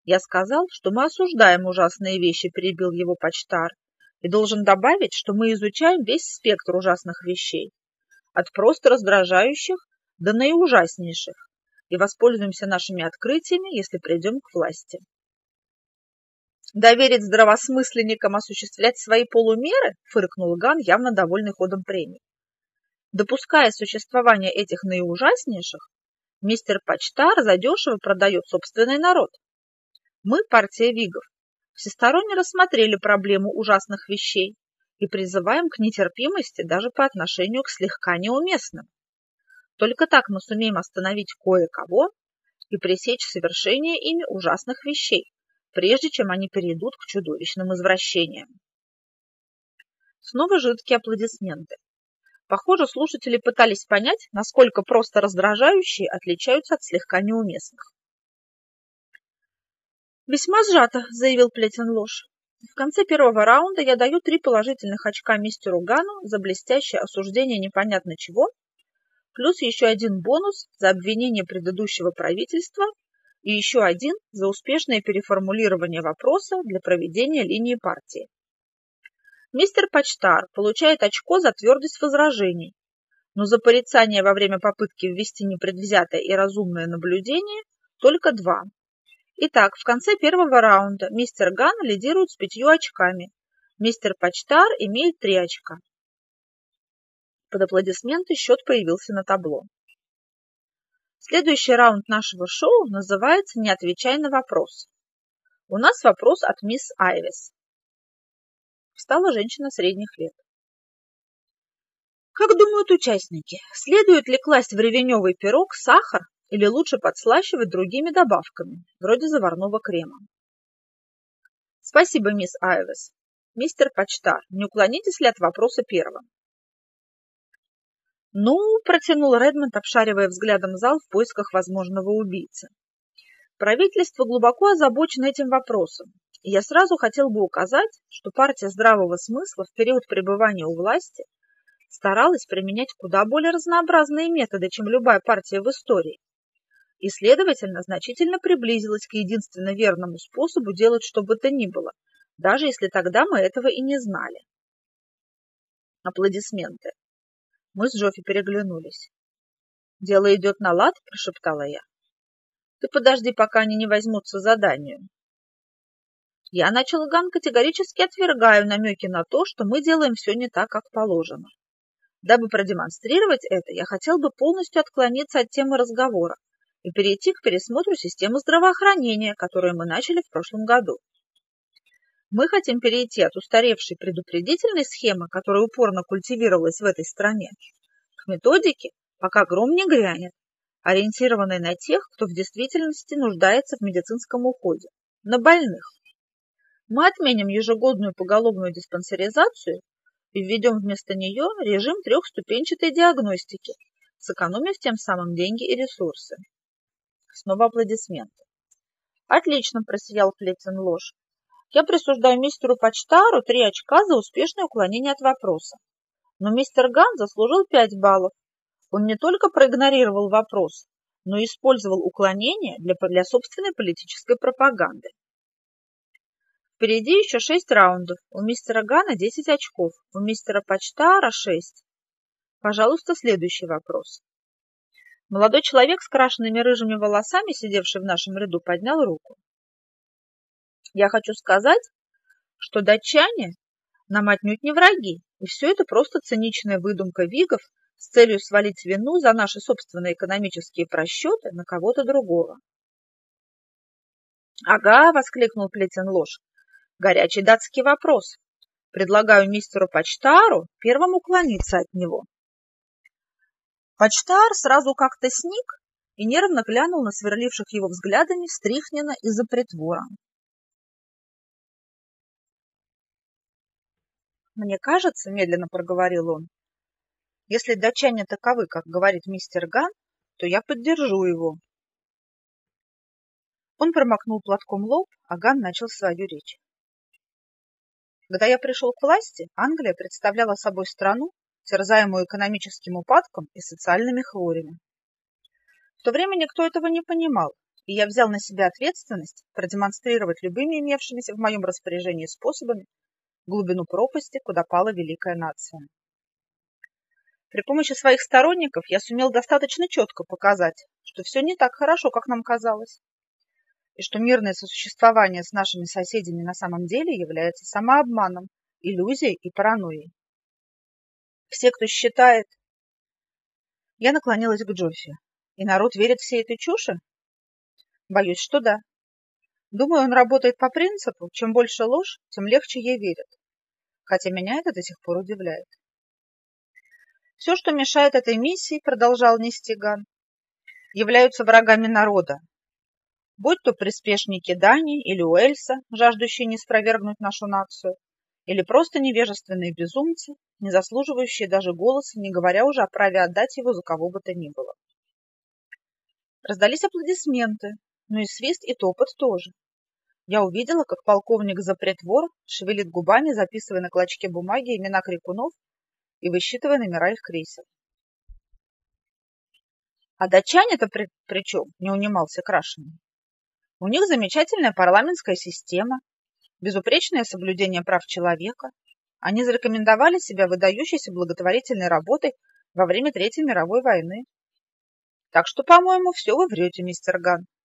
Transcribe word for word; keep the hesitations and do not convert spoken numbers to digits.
Я сказал, что мы осуждаем ужасные вещи, перебил его почтар, и должен добавить, что мы изучаем весь спектр ужасных вещей, от просто раздражающих до наиужаснейших, и воспользуемся нашими открытиями, если придем к власти. «Доверить здравомысленникам осуществлять свои полумеры?» – фыркнул Ган, явно довольный ходом премии. «Допуская существование этих наиужаснейших, мистер Почтар задешево продает собственный народ. Мы, партия Вигов, всесторонне рассмотрели проблему ужасных вещей и призываем к нетерпимости даже по отношению к слегка неуместным. Только так мы сумеем остановить кое-кого и пресечь совершение ими ужасных вещей, прежде чем они перейдут к чудовищным извращениям». Снова жидкие аплодисменты. Похоже, слушатели пытались понять, насколько просто раздражающие отличаются от слегка неуместных. «Весьма сжато», — заявил Плетенлош. «В конце первого раунда я даю три положительных очка мистеру Гану за блестящее осуждение непонятно чего, плюс еще один бонус за обвинение предыдущего правительства и еще один за успешное переформулирование вопроса для проведения линии партии. Мистер Почтар получает очко за твердость возражений, но за порицание во время попытки ввести непредвзятое и разумное наблюдение только два. Итак, в конце первого раунда мистер Ган лидирует с пятью очками, мистер Почтар имеет три очка». Под аплодисменты счет появился на табло. Следующий раунд нашего шоу называется «Не отвечай на вопрос». У нас вопрос от мисс Айвис. Встала женщина средних лет. Как думают участники, следует ли класть в ревеневый пирог сахар или лучше подслащивать другими добавками, вроде заварного крема? Спасибо, мисс Айвис. Мистер Почтар, не уклонитесь ли от вопроса первого? Ну, протянул Редмонд, обшаривая взглядом зал в поисках возможного убийцы. Правительство глубоко озабочено этим вопросом, и я сразу хотел бы указать, что партия здравого смысла в период пребывания у власти старалась применять куда более разнообразные методы, чем любая партия в истории, и, следовательно, значительно приблизилась к единственно верному способу делать что бы то ни было, даже если тогда мы этого и не знали. Аплодисменты. Мы с Джоффи переглянулись. «Дело идет на лад», – прошептала я. «Ты подожди, пока они не возьмутся заданию». Я, начал Ган, категорически отвергаю намеки на то, что мы делаем все не так, как положено. Дабы продемонстрировать это, я хотел бы полностью отклониться от темы разговора и перейти к пересмотру системы здравоохранения, которую мы начали в прошлом году. Мы хотим перейти от устаревшей предупредительной схемы, которая упорно культивировалась в этой стране, к методике, пока гром не грянет, ориентированной на тех, кто в действительности нуждается в медицинском уходе, на больных. Мы отменим ежегодную поголовную диспансеризацию и введем вместо нее режим трехступенчатой диагностики, сэкономив тем самым деньги и ресурсы. Снова аплодисменты. Отлично, просиял Плетенлош. Я присуждаю мистеру Почтару три очка за успешное уклонение от вопроса. Но мистер Ган заслужил пять баллов. Он не только проигнорировал вопрос, но и использовал уклонение для, для собственной политической пропаганды. Впереди еще шесть раундов. У мистера Гана десять очков, у мистера Почтара шесть. Пожалуйста, следующий вопрос. Молодой человек с крашенными рыжими волосами, сидевший в нашем ряду, поднял руку. Я хочу сказать, что датчане нам отнюдь не враги, и все это просто циничная выдумка вигов с целью свалить вину за наши собственные экономические просчеты на кого-то другого. «Ага», — воскликнул Плетенлош, — «горячий датский вопрос. Предлагаю мистеру Почтару первым уклониться от него». Почтар сразу как-то сник и нервно глянул на сверливших его взглядами Стрихнина из-за притвора. «Мне кажется, — медленно проговорил он, — если датчане таковы, как говорит мистер Ган, то я поддержу его». Он промокнул платком лоб, а Ган начал свою речь. Когда я пришел к власти, Англия представляла собой страну, терзаемую экономическим упадком и социальными хворями. В то время никто этого не понимал, и я взял на себя ответственность продемонстрировать любыми имевшимися в моем распоряжении способами глубину пропасти, куда пала великая нация. При помощи своих сторонников я сумел достаточно четко показать, что все не так хорошо, как нам казалось, и что мирное сосуществование с нашими соседями на самом деле является самообманом, иллюзией и паранойей. Все, кто считает... Я наклонилась к Джоффи. И народ верит всей этой чуши? Боюсь, что да. Думаю, он работает по принципу, чем больше ложь, тем легче ей верят. Хотя меня это до сих пор удивляет. Все, что мешает этой миссии, продолжал нести Ган, являются врагами народа. Будь то приспешники Дании или Уэльса, жаждущие не спровергнуть нашу нацию, или просто невежественные безумцы, не заслуживающие даже голоса, не говоря уже о праве отдать его за кого бы то ни было. Раздались аплодисменты, но и свист, и топот тоже. Я увидела, как полковник Запретвор шевелит губами, записывая на клочке бумаги имена крикунов и высчитывая номера их крейсер. А датчане-то при, при чем? Не унимался Крашеный. У них замечательная парламентская система, безупречное соблюдение прав человека. Они зарекомендовали себя выдающейся благотворительной работой во время Третьей мировой войны. Так что, по-моему, все вы врете, мистер Ган.